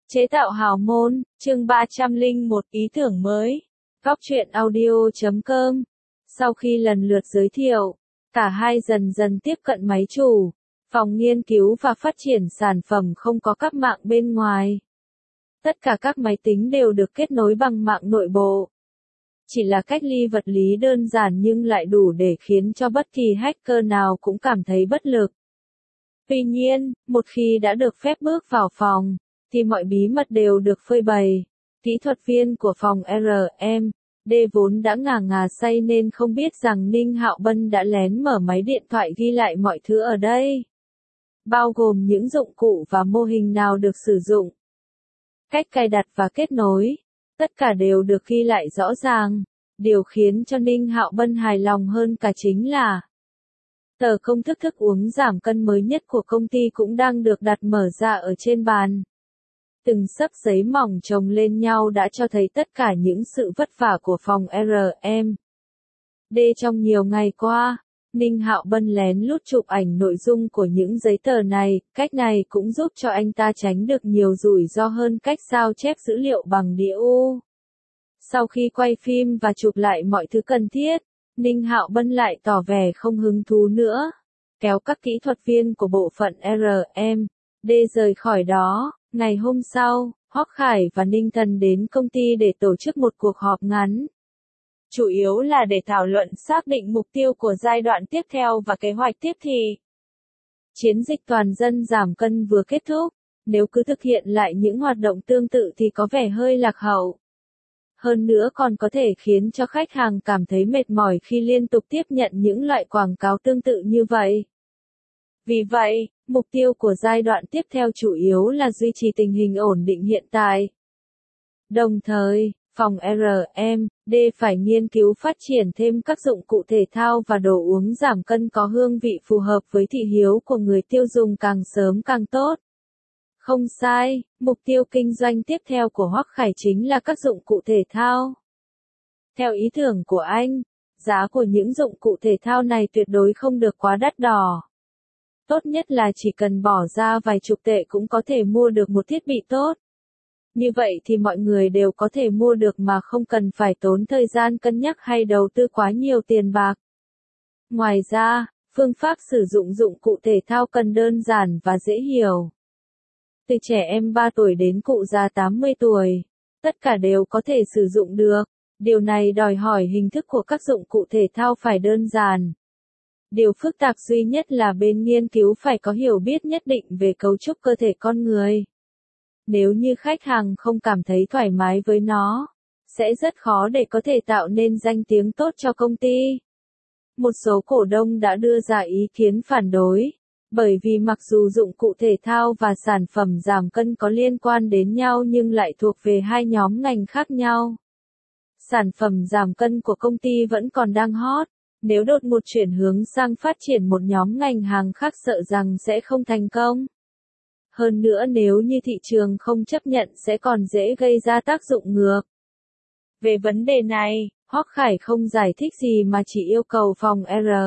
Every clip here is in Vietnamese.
Chế tạo hào môn, chương 301 ý tưởng mới. Góc truyện audio.com. Sau khi lần lượt giới thiệu, cả hai dần dần tiếp cận máy chủ, phòng nghiên cứu và phát triển sản phẩm không có các mạng bên ngoài. Tất cả các máy tính đều được kết nối bằng mạng nội bộ. Chỉ là cách ly vật lý đơn giản nhưng lại đủ để khiến cho bất kỳ hacker nào cũng cảm thấy bất lực. Tuy nhiên, một khi đã được phép bước vào phòng, thì mọi bí mật đều được phơi bày. Kỹ thuật viên của phòng R&D vốn đã ngà ngà say nên không biết rằng Ninh Hạo Bân đã lén mở máy điện thoại ghi lại mọi thứ ở đây. Bao gồm những dụng cụ và mô hình nào được sử dụng. Cách cài đặt và kết nối. Tất cả đều được ghi lại rõ ràng. Điều khiến cho Ninh Hạo Bân hài lòng hơn cả chính là tờ công thức thức uống giảm cân mới nhất của công ty cũng đang được đặt mở ra ở trên bàn. Từng xấp giấy mỏng chồng lên nhau đã cho thấy tất cả những sự vất vả của phòng R&D trong nhiều ngày qua. Ninh Hạo Bân lén lút chụp ảnh nội dung của những giấy tờ này, cách này cũng giúp cho anh ta tránh được nhiều rủi ro hơn cách sao chép dữ liệu bằng đĩa U. Sau khi quay phim và chụp lại mọi thứ cần thiết, Ninh Hạo Bân lại tỏ vẻ không hứng thú nữa, kéo các kỹ thuật viên của bộ phận R&D rời khỏi đó. Ngày hôm sau, Hoắc Khải và Ninh Thần đến công ty để tổ chức một cuộc họp ngắn. Chủ yếu là để thảo luận xác định mục tiêu của giai đoạn tiếp theo và kế hoạch tiếp thì. Chiến dịch toàn dân giảm cân vừa kết thúc, nếu cứ thực hiện lại những hoạt động tương tự thì có vẻ hơi lạc hậu. Hơn nữa còn có thể khiến cho khách hàng cảm thấy mệt mỏi khi liên tục tiếp nhận những loại quảng cáo tương tự như vậy. Vì vậy, mục tiêu của giai đoạn tiếp theo chủ yếu là duy trì tình hình ổn định hiện tại. Đồng thời, phòng R&D phải nghiên cứu phát triển thêm các dụng cụ thể thao và đồ uống giảm cân có hương vị phù hợp với thị hiếu của người tiêu dùng càng sớm càng tốt. Không sai, mục tiêu kinh doanh tiếp theo của Hoắc Khải chính là các dụng cụ thể thao. Theo ý tưởng của anh, giá của những dụng cụ thể thao này tuyệt đối không được quá đắt đỏ. Tốt nhất là chỉ cần bỏ ra vài chục tệ cũng có thể mua được một thiết bị tốt. Như vậy thì mọi người đều có thể mua được mà không cần phải tốn thời gian cân nhắc hay đầu tư quá nhiều tiền bạc. Ngoài ra, phương pháp sử dụng dụng cụ thể thao cần đơn giản và dễ hiểu. Từ trẻ em 3 tuổi đến cụ già 80 tuổi, tất cả đều có thể sử dụng được. Điều này đòi hỏi hình thức của các dụng cụ thể thao phải đơn giản. Điều phức tạp duy nhất là bên nghiên cứu phải có hiểu biết nhất định về cấu trúc cơ thể con người. Nếu như khách hàng không cảm thấy thoải mái với nó, sẽ rất khó để có thể tạo nên danh tiếng tốt cho công ty. Một số cổ đông đã đưa ra ý kiến phản đối, bởi vì mặc dù dụng cụ thể thao và sản phẩm giảm cân có liên quan đến nhau nhưng lại thuộc về hai nhóm ngành khác nhau. Sản phẩm giảm cân của công ty vẫn còn đang hot. Nếu đột ngột chuyển hướng sang phát triển một nhóm ngành hàng khác sợ rằng sẽ không thành công. Hơn nữa nếu như thị trường không chấp nhận sẽ còn dễ gây ra tác dụng ngược. Về vấn đề này, Hoắc Khải không giải thích gì mà chỉ yêu cầu phòng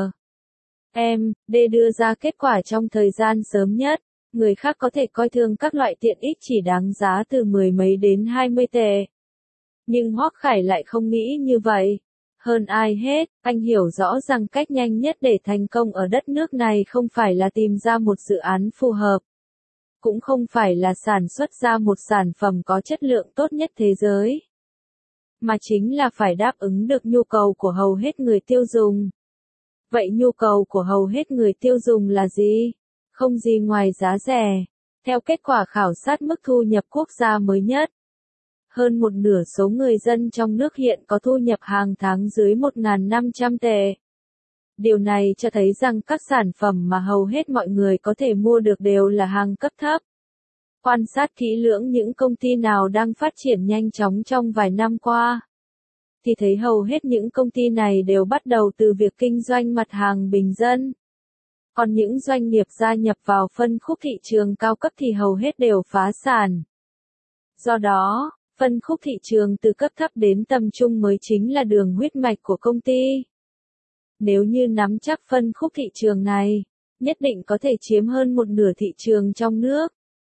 R&D đưa ra kết quả trong thời gian sớm nhất. Người khác có thể coi thường các loại tiện ích chỉ đáng giá từ 10 mấy đến 20 tệ. Nhưng Hoắc Khải lại không nghĩ như vậy. Hơn ai hết, anh hiểu rõ rằng cách nhanh nhất để thành công ở đất nước này không phải là tìm ra một dự án phù hợp. Cũng không phải là sản xuất ra một sản phẩm có chất lượng tốt nhất thế giới. Mà chính là phải đáp ứng được nhu cầu của hầu hết người tiêu dùng. Vậy nhu cầu của hầu hết người tiêu dùng là gì? Không gì ngoài giá rẻ. Theo kết quả khảo sát mức thu nhập quốc gia mới nhất, hơn một nửa số người dân trong nước hiện có thu nhập hàng tháng dưới 1.500 tệ. Điều này cho thấy rằng các sản phẩm mà hầu hết mọi người có thể mua được đều là hàng cấp thấp. Quan sát kỹ lưỡng những công ty nào đang phát triển nhanh chóng trong vài năm qua, thì thấy hầu hết những công ty này đều bắt đầu từ việc kinh doanh mặt hàng bình dân. Còn những doanh nghiệp gia nhập vào phân khúc thị trường cao cấp thì hầu hết đều phá sản. Do đó, phân khúc thị trường từ cấp thấp đến tầm trung mới chính là đường huyết mạch của công ty. Nếu như nắm chắc phân khúc thị trường này, nhất định có thể chiếm hơn một nửa thị trường trong nước.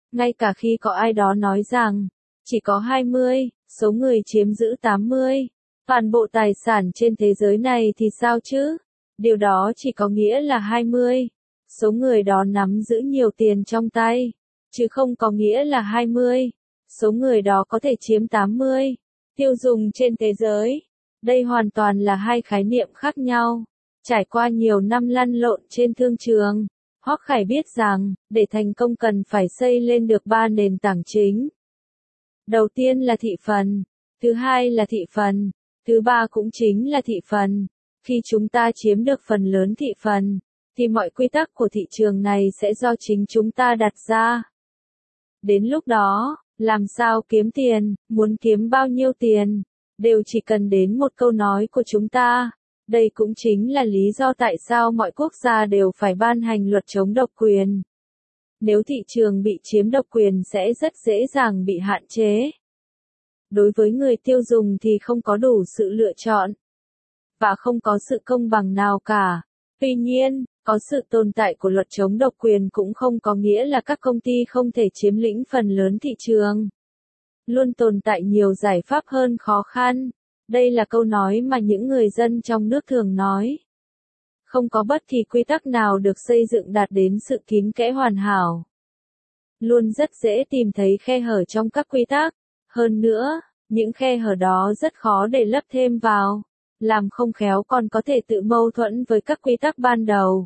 Ngay cả khi có ai đó nói rằng, chỉ có 20, số người chiếm giữ 80, toàn bộ tài sản trên thế giới này thì sao chứ? Điều đó chỉ có nghĩa là 20, số người đó nắm giữ nhiều tiền trong tay, chứ không có nghĩa là 20, số người đó có thể chiếm 80, tiêu dùng trên thế giới. Đây hoàn toàn là hai khái niệm khác nhau. Trải qua nhiều năm lăn lộn trên thương trường, Hoắc Khải biết rằng, để thành công cần phải xây lên được 3 nền tảng chính. Đầu tiên là thị phần, thứ hai là thị phần, thứ ba cũng chính là thị phần. Khi chúng ta chiếm được phần lớn thị phần, thì mọi quy tắc của thị trường này sẽ do chính chúng ta đặt ra. Đến lúc đó, làm sao kiếm tiền, muốn kiếm bao nhiêu tiền, đều chỉ cần đến một câu nói của chúng ta. Đây cũng chính là lý do tại sao mọi quốc gia đều phải ban hành luật chống độc quyền. Nếu thị trường bị chiếm độc quyền sẽ rất dễ dàng bị hạn chế. Đối với người tiêu dùng thì không có đủ sự lựa chọn, và không có sự công bằng nào cả. Tuy nhiên, có sự tồn tại của luật chống độc quyền cũng không có nghĩa là các công ty không thể chiếm lĩnh phần lớn thị trường. Luôn tồn tại nhiều giải pháp hơn khó khăn. Đây là câu nói mà những người dân trong nước thường nói. Không có bất kỳ quy tắc nào được xây dựng đạt đến sự kín kẽ hoàn hảo. Luôn rất dễ tìm thấy khe hở trong các quy tắc. Hơn nữa, những khe hở đó rất khó để lấp thêm vào. Làm không khéo còn có thể tự mâu thuẫn với các quy tắc ban đầu.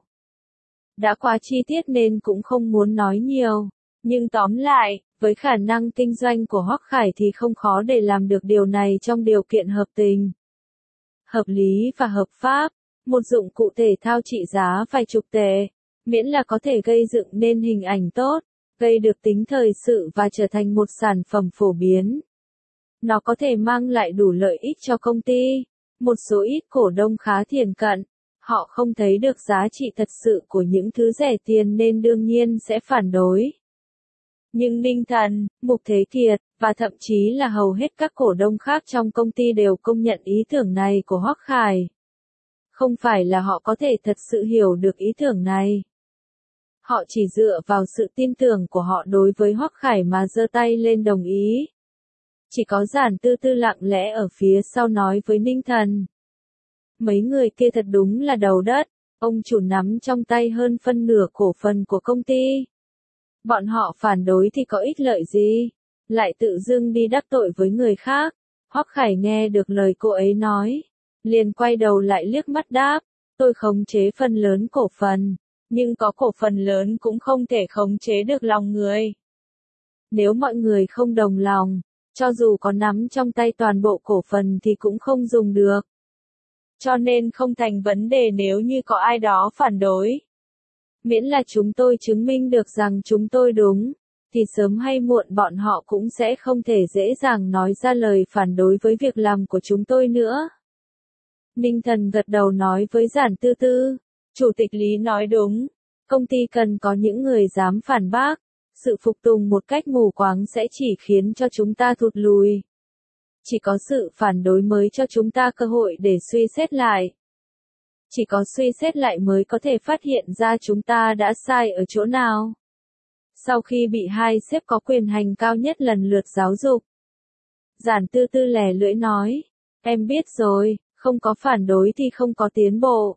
Đã quá chi tiết nên cũng không muốn nói nhiều. Nhưng tóm lại, với khả năng kinh doanh của Hoắc Khải thì không khó để làm được điều này trong điều kiện hợp tình, hợp lý và hợp pháp. Một dụng cụ thể thao trị giá vài chục tệ, miễn là có thể gây dựng nên hình ảnh tốt, gây được tính thời sự và trở thành một sản phẩm phổ biến. Nó có thể mang lại đủ lợi ích cho công ty. Một số ít cổ đông khá thiển cận, họ không thấy được giá trị thật sự của những thứ rẻ tiền nên đương nhiên sẽ phản đối. Nhưng Ninh Thần, Mục Thế Kiệt, và thậm chí là hầu hết các cổ đông khác trong công ty đều công nhận ý tưởng này của Hoắc Khải. Không phải là họ có thể thật sự hiểu được ý tưởng này. Họ chỉ dựa vào sự tin tưởng của họ đối với Hoắc Khải mà giơ tay lên đồng ý. Chỉ có Giản Tư Tư lặng lẽ ở phía sau nói với Ninh Thần. Mấy người kia thật đúng là đầu đất, ông chủ nắm trong tay hơn phân nửa cổ phần của công ty. Bọn họ phản đối thì có ích lợi gì, lại tự dưng đi đắc tội với người khác. Hoắc Khải nghe được lời cô ấy nói, liền quay đầu lại liếc mắt đáp, tôi khống chế phần lớn cổ phần, nhưng có cổ phần lớn cũng không thể khống chế được lòng người. Nếu mọi người không đồng lòng, cho dù có nắm trong tay toàn bộ cổ phần thì cũng không dùng được. Cho nên không thành vấn đề nếu như có ai đó phản đối. Miễn là chúng tôi chứng minh được rằng chúng tôi đúng, thì sớm hay muộn bọn họ cũng sẽ không thể dễ dàng nói ra lời phản đối với việc làm của chúng tôi nữa. Ninh Thần gật đầu nói với Giản Tư Tư, Chủ tịch Lý nói đúng, công ty cần có những người dám phản bác, sự phục tùng một cách mù quáng sẽ chỉ khiến cho chúng ta thụt lùi. Chỉ có sự phản đối mới cho chúng ta cơ hội để suy xét lại. Chỉ có suy xét lại mới có thể phát hiện ra chúng ta đã sai ở chỗ nào. Sau khi bị hai sếp có quyền hành cao nhất lần lượt giáo dục, Giản Tư Tư lè lưỡi nói, em biết rồi, không có phản đối thì không có tiến bộ.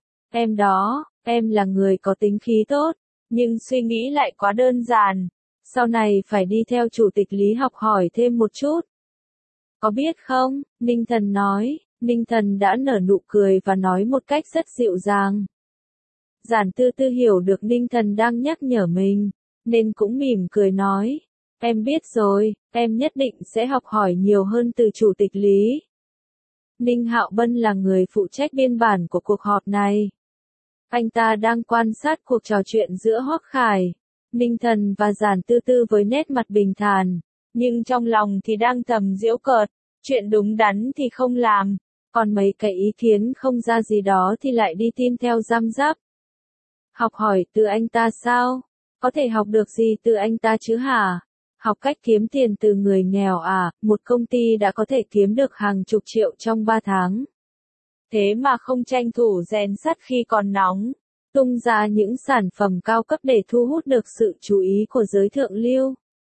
Em là người có tính khí tốt, nhưng suy nghĩ lại quá đơn giản. Sau này phải đi theo Chủ tịch Lý học hỏi thêm một chút. Có biết không, Ninh Thần nói. Ninh Thần đã nở nụ cười và nói một cách rất dịu dàng. Giản Tư Tư hiểu được Ninh Thần đang nhắc nhở mình, nên cũng mỉm cười nói, em biết rồi, em nhất định sẽ học hỏi nhiều hơn từ Chủ tịch Lý. Ninh Hạo Bân là người phụ trách biên bản của cuộc họp này. Anh ta đang quan sát cuộc trò chuyện giữa Hoắc Khải, Ninh Thần và Giản Tư Tư với nét mặt bình thản, nhưng trong lòng thì đang thầm giễu cợt, chuyện đúng đắn thì không làm. Còn mấy cái ý kiến không ra gì đó thì lại đi tin theo răm rắp. Học hỏi từ anh ta sao? Có thể học được gì từ anh ta chứ hả? Học cách kiếm tiền từ người nghèo à? Một công ty đã có thể kiếm được hàng chục triệu trong 3 tháng. Thế mà không tranh thủ rèn sắt khi còn nóng, tung ra những sản phẩm cao cấp để thu hút được sự chú ý của giới thượng lưu.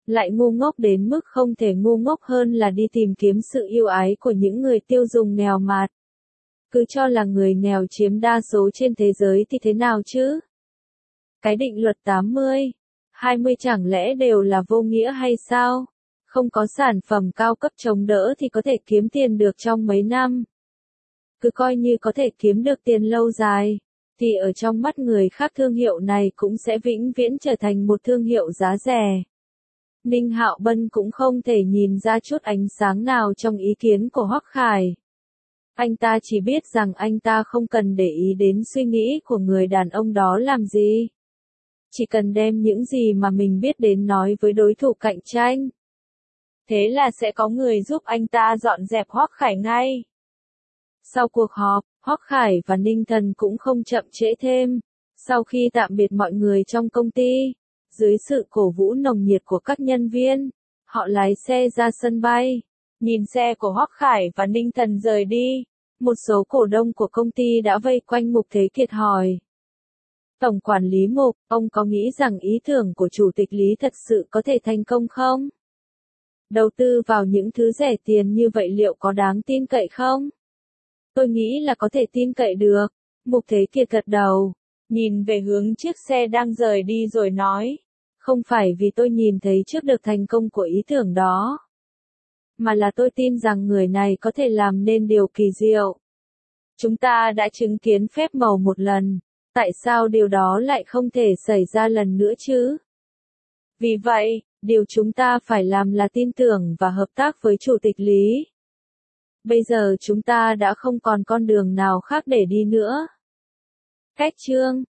lại ngu ngốc đến mức không thể ngu ngốc hơn là đi tìm kiếm sự yêu ái của những người tiêu dùng nghèo mạt. Cứ cho là người nghèo chiếm đa số trên thế giới thì thế nào chứ? Cái định luật 80-20 chẳng lẽ đều là vô nghĩa hay sao? Không có sản phẩm cao cấp chống đỡ thì có thể kiếm tiền được trong mấy năm. Cứ coi như có thể kiếm được tiền lâu dài, thì ở trong mắt người khác thương hiệu này cũng sẽ vĩnh viễn trở thành một thương hiệu giá rẻ. Ninh Hạo Bân cũng không thể nhìn ra chút ánh sáng nào trong ý kiến của Hoắc Khải. Anh ta chỉ biết rằng anh ta không cần để ý đến suy nghĩ của người đàn ông đó làm gì. Chỉ cần đem những gì mà mình biết đến nói với đối thủ cạnh tranh. Thế là sẽ có người giúp anh ta dọn dẹp Hoắc Khải ngay. Sau cuộc họp, Hoắc Khải và Ninh Thần cũng không chậm trễ thêm. Sau khi tạm biệt mọi người trong công ty, dưới sự cổ vũ nồng nhiệt của các nhân viên, họ lái xe ra sân bay. Nhìn xe của Hoắc Khải và Ninh Thần rời đi, một số cổ đông của công ty đã vây quanh Mục Thế Kiệt hỏi. Tổng quản lý Mục, ông có nghĩ rằng ý tưởng của Chủ tịch Lý thật sự có thể thành công không? Đầu tư vào những thứ rẻ tiền như vậy liệu có đáng tin cậy không? Tôi nghĩ là có thể tin cậy được. Mục Thế Kiệt gật đầu, nhìn về hướng chiếc xe đang rời đi rồi nói. Không phải vì tôi nhìn thấy trước được thành công của ý tưởng đó, mà là tôi tin rằng người này có thể làm nên điều kỳ diệu. Chúng ta đã chứng kiến phép màu một lần, tại sao điều đó lại không thể xảy ra lần nữa chứ? Vì vậy, điều chúng ta phải làm là tin tưởng và hợp tác với Chủ tịch Lý. Bây giờ chúng ta đã không còn con đường nào khác để đi nữa. Cách chương